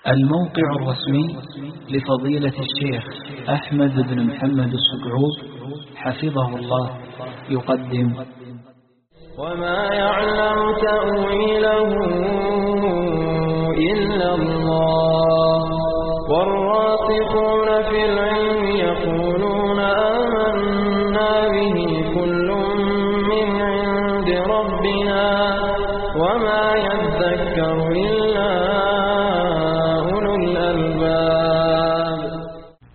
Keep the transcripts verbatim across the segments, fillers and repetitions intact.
الموقع الرسمي لفضيلة الشيخ أحمد بن محمد السقعود حفظه الله يقدم وما يعلم تأويله إلا الله والراسخون في العلم يقولون آمنا به كل من عند ربنا وما يذكر إلا أولو الألباب.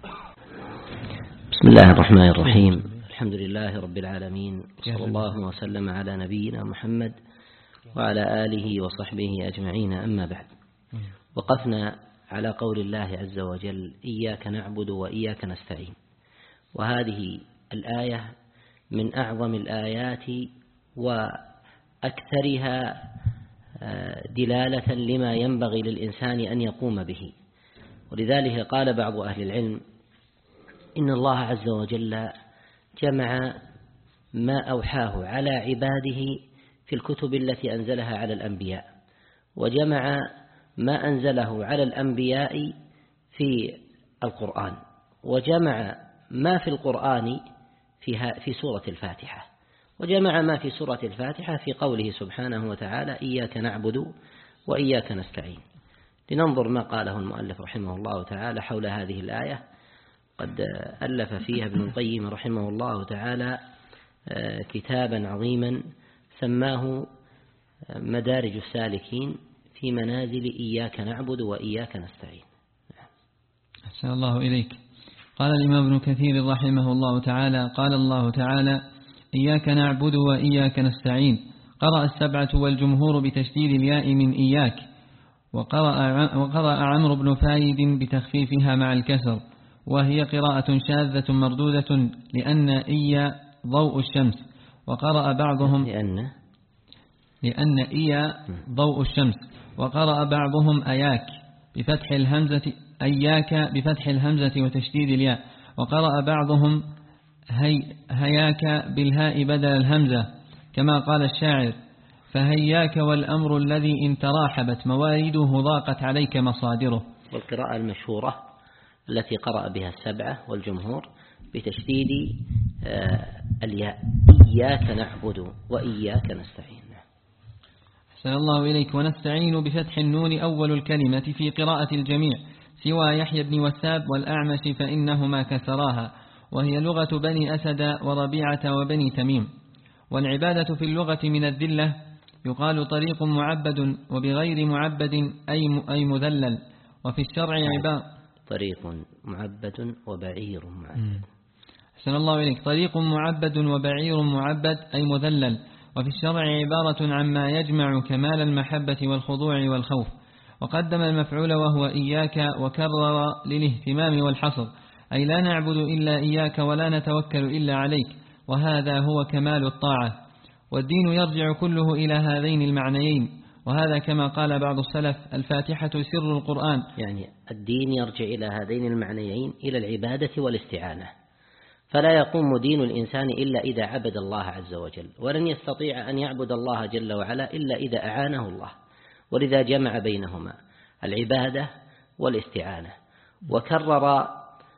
بسم الله الرحمن الرحيم. الحمد لله رب العالمين، صلى الله وسلم على نبينا محمد وعلى آله وصحبه أجمعين، أما بعد. وقفنا على قول الله عز وجل: إياك نعبد وإياك نستعين. وهذه الآية من أعظم الآيات وأكثرها دلالة لما ينبغي للإنسان أن يقوم به. ولذلك قال بعض أهل العلم إن الله عز وجل جمع ما أوحاه على عباده في الكتب التي أنزلها على الأنبياء، وجمع ما أنزله على الأنبياء في القرآن، وجمع ما في القرآن في سورة الفاتحة، وجمع ما في سورة الفاتحة في قوله سبحانه وتعالى: إياك نعبد وإياك نستعين. لننظر ما قاله المؤلف رحمه الله تعالى حول هذه الآية. قد ألف فيها ابن القيم رحمه الله تعالى كتابا عظيما سماه مدارج السالكين في منازل إياك نعبد وإياك نستعين. أحسن الله إليك. قال الإمام ابن كثير رحمه الله تعالى: قال الله تعالى: إياك نعبد وإياك نستعين. قرأ السبعة والجمهور بتشديد الياء من إياك، وقرأ, وقرأ عمرو بن فايد بتخفيفها مع الكسر، وهي قراءة شاذة مردودة لأن إيا ضوء الشمس. وقرأ بعضهم لأن لأن إيا ضوء الشمس. وقرأ بعضهم أياك بفتح الهمزة أياك بفتح الهمزة وتشديد الياء. وقرأ بعضهم هي هياك بالهاء بدل الهمزة، كما قال الشاعر: فهياك والأمر الذي إن تراحبت موارده ضاقت عليك مصادره. والقراءة المشهورة التي قرأ بها السبعة والجمهور بتشديد الياء: إياك نعبد وإياك نستعين. أحسن الله إليك. ونستعين بفتح النون أول الكلمة في قراءة الجميع سوى يحيى بن وثاب والأعمش فإنهما كسراها، وهي لغة بني أسد وربيعة وبني تميم. والعبادة في اللغة من الذلة يقال طريق معبد، وبغير معبد أي أي مذلل. وفي الشرع عبادة طريق معبد وبعير معبد. أحسن الله إليك. طريق معبد وبعير معبد أي مذلل. وفي الشرع عبارة عما يجمع كمال المحبة والخضوع والخوف. وقدم المفعول وهو إياك، وكرر للاهتمام والحصر، أي لا نعبد إلا إياك ولا نتوكل إلا عليك، وهذا هو كمال الطاعة. والدين يرجع كله إلى هذين المعنيين، وهذا كما قال بعض السلف: الفاتحة سر القرآن. يعني الدين يرجع إلى هذين المعنيين، إلى العبادة والاستعانة. فلا يقوم دين الإنسان إلا إذا عبد الله عز وجل، ولن يستطيع أن يعبد الله جل وعلا إلا إذا أعانه الله. ولذا جمع بينهما العبادة والاستعانة، وكرر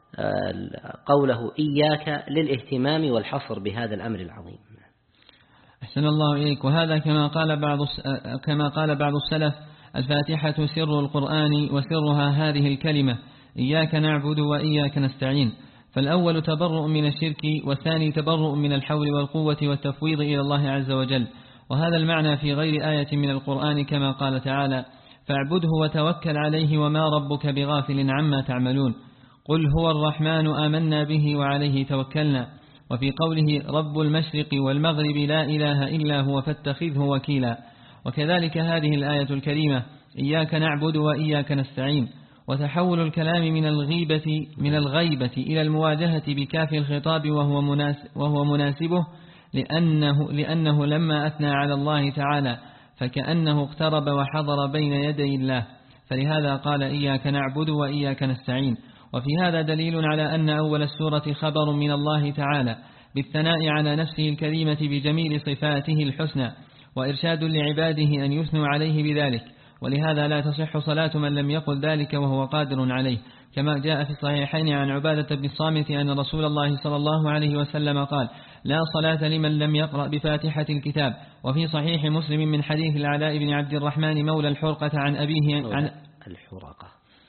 قوله إياك للاهتمام والحصر بهذا الأمر العظيم. أحسن الله إليك. وهذا كما قال بعض كما قال بعض السلف: الفاتحة سر القرآن، وسرها هذه الكلمة: إياك نعبد وإياك نستعين. فالأول تبرؤ من الشرك، والثاني تبرؤ من الحول والقوة والتفويض إلى الله عز وجل. وهذا المعنى في غير آية من القرآن، كما قال تعالى: فاعبده وتوكل عليه وما ربك بغافل عما تعملون. قل هو الرحمن آمنا به وعليه توكلنا. وفي قوله: رب المشرق والمغرب لا إله إلا هو فاتخذه وكيلا. وكذلك هذه الآية الكريمة: إياك نعبد وإياك نستعين. وتحول الكلام من الغيبة من الغيبة إلى المواجهة بكاف الخطاب، وهو مناسب وهو مناسبه لأنه لأنه لما أثنى على الله تعالى فكأنه اقترب وحضر بين يدي الله، فلهذا قال: إياك نعبد وإياك نستعين. وفي هذا دليل على أن أول السورة خبر من الله تعالى بالثناء على نفسه الكريمة بجميل صفاته الحسنى، وإرشاد لعباده أن يثنوا عليه بذلك. ولهذا لا تصح صلاة من لم يقل ذلك وهو قادر عليه، كما جاء في الصحيحين عن عبادة بن الصامت أن رسول الله صلى الله عليه وسلم قال: لا صلاة لمن لم يقرأ بفاتحة الكتاب. وفي صحيح مسلم من حديث العلاء بن عبد الرحمن مولى الحرقة عن أبيه عن الحرقة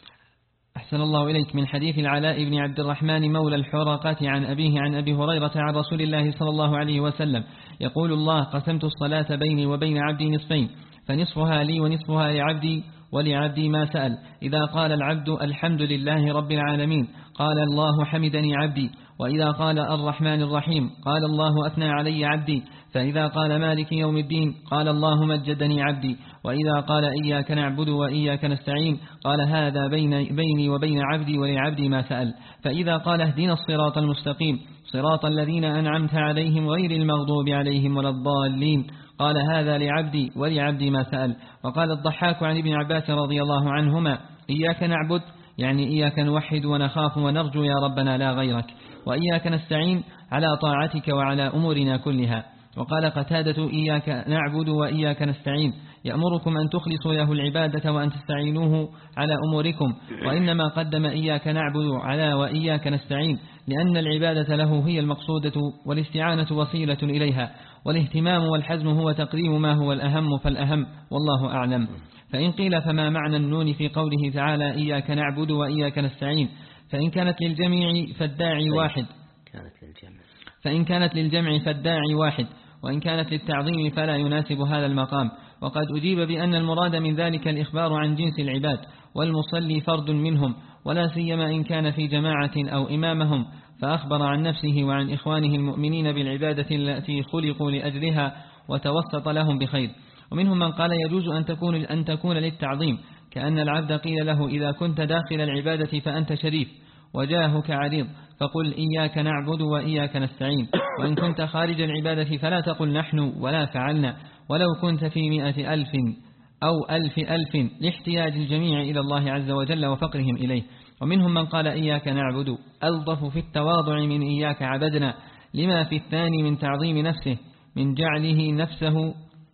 أحسن الله إليك من حديث العلاء بن عبد الرحمن مولى الحرقة عن أبيه عن أبي هريرة عن رسول الله صلى الله عليه وسلم يقول: الله قسمت الصلاة بيني وبين عبدي نصفين، فنصفها لي ونصفها لعبدي ولعبدي ما سأل. إذا قال العبد الحمد لله رب العالمين قال الله حمدني عبدي، وإذا قال الرحمن الرحيم قال الله أثنى علي عبدي، فإذا قال مالك يوم الدين قال الله مجدني عبدي، وإذا قال إياك نعبد وإياك نستعين قال هذا بين بيني وبين عبدي ولعبدي ما سأل. فإذا قال اهدنا الصراط المستقيم صراط الذين أنعمت عليهم غير المغضوب عليهم ولا الضالين قال هذا لعبدي ولعبدي ما سأل. وقال الضحاك عن ابن عباس رضي الله عنهما: إياك نعبد يعني إياك نوحد ونخاف ونرجو يا ربنا لا غيرك، وإياك نستعين على طاعتك وعلى أمورنا كلها. وقال قتادة: إياك نعبد وإياك نستعين يأمركم أن تخلصوا له العبادة وأن تستعينوه على أموركم، وإنما قدم إياك نعبد على وإياك نستعين لأن العبادة له هي المقصودة والاستعانة وسيلة إليها، والاهتمام والحزم هو تقديم ما هو الأهم فالأهم، والله أعلم. فإن قيل فما معنى النون في قوله تعالى إياك نعبد وإياك نستعين؟ فإن كانت للجميع فالداعي واحد كانت للجمع فإن كانت للجمع فالداعي واحد، وإن كانت للتعظيم فلا يناسب هذا المقام. وقد أجيب بأن المراد من ذلك الإخبار عن جنس العباد، والمصلي فرد منهم، ولا سيما إن كان في جماعة أو إمامهم، فأخبر عن نفسه وعن إخوانه المؤمنين بالعبادة التي خلقوا لأجلها وتوسط لهم بخير. ومنهم من قال يجوز أن تكون, أن تكون للتعظيم، كأن العبد قيل له إذا كنت داخل العبادة فأنت شريف وجاهك عريض فقل إياك نعبد وإياك نستعين، وإن كنت خارج العبادة فلا تقل نحن ولا فعلنا، ولو كنت في مئة ألف أو ألف ألف، لاحتياج الجميع إلى الله عز وجل وفقرهم إليه. ومنهم من قال إياك نعبد ألطف في التواضع من إياك عبدنا، لما في الثاني من تعظيم نفسه من جعله نفسه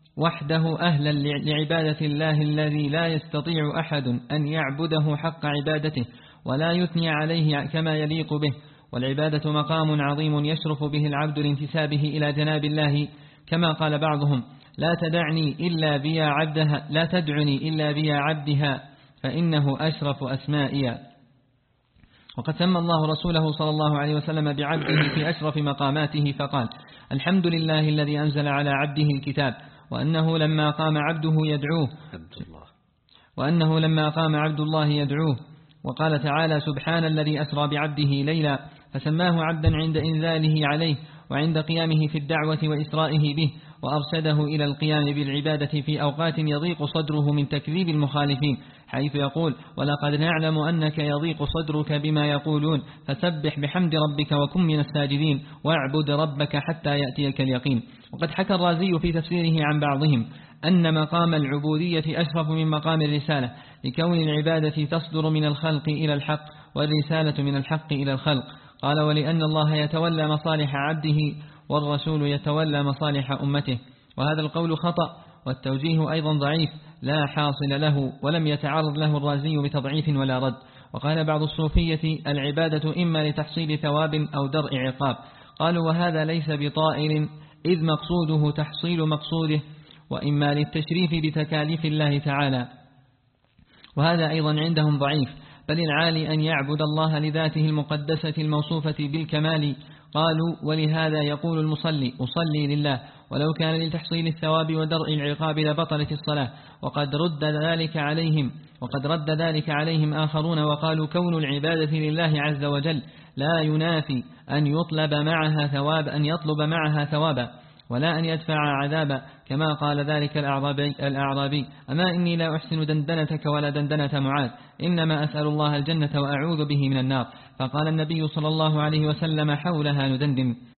وحده أهلا لعبادة الله الذي لا يستطيع أحد أن يعبده حق عبادته ولا يثني عليه كما يليق به. والعبادة مقام عظيم يشرف به العبد لانتسابه إلى جناب الله، كما قال بعضهم: لا تدعني إلا بيا عبدها لا تدعني إلا بيا عبدها فإنه أشرف أسمائي. وقد سمى الله رسوله صلى الله عليه وسلم بعبده في أشرف مقاماته فقال: الحمد لله الذي أنزل على عبده الكتاب، وأنه لما قام عبده يدعوه وأنه لما قام عبد الله يدعوه. وقال تعالى: سبحان الذي أسرى بعبده ليلا، فسماه عبدا عند إنزاله عليه وعند قيامه في الدعوة وإسرائه به، وأرشده إلى القيام بالعبادة في أوقات يضيق صدره من تكذيب المخالفين، حيث يقول: ولقد نعلم أنك يضيق صدرك بما يقولون فسبح بحمد ربك وكن من الساجدين واعبد ربك حتى يأتيك اليقين. وقد حكى الرازي في تفسيره عن بعضهم أن مقام العبودية أشرف من مقام الرسالة، لكون العبادة تصدر من الخلق إلى الحق والرسالة من الحق إلى الخلق. قال: ولأن الله يتولى مصالح عبده والرسول يتولى مصالح أمته. وهذا القول خطأ، والتوجيه أيضا ضعيف لا حاصل له، ولم يتعرض له الرازي بتضعيف ولا رد. وقال بعض الصوفية: العبادة إما لتحصيل ثواب أو درء عقاب. قالوا: وهذا ليس بطائل، إذ مقصوده تحصيل مقصوده، وإما للتشريف بتكاليف الله تعالى، وهذا أيضا عندهم ضعيف، بل العالي أن يعبد الله لذاته المقدسة الموصوفة بالكمال. قالوا: ولهذا يقول المصلي: أصلي لله، ولو كان لتحصيل الثواب ودرء العقاب لبطلت الصلاة. وقد رد ذلك عليهم وقد رد ذلك عليهم آخرون وقالوا: كون العبادة لله عز وجل لا ينافي أن يطلب معها ثواب أن يطلب معها ثوابا ولا أن يدفع عذابا، كما قال ذلك الأعرابي, الأعرابي: أما إني لا أحسن دندنتك ولا دندنة معاذ، إنما أسأل الله الجنة وأعوذ به من النار. فقال النبي صلى الله عليه وسلم: حولها ندندن.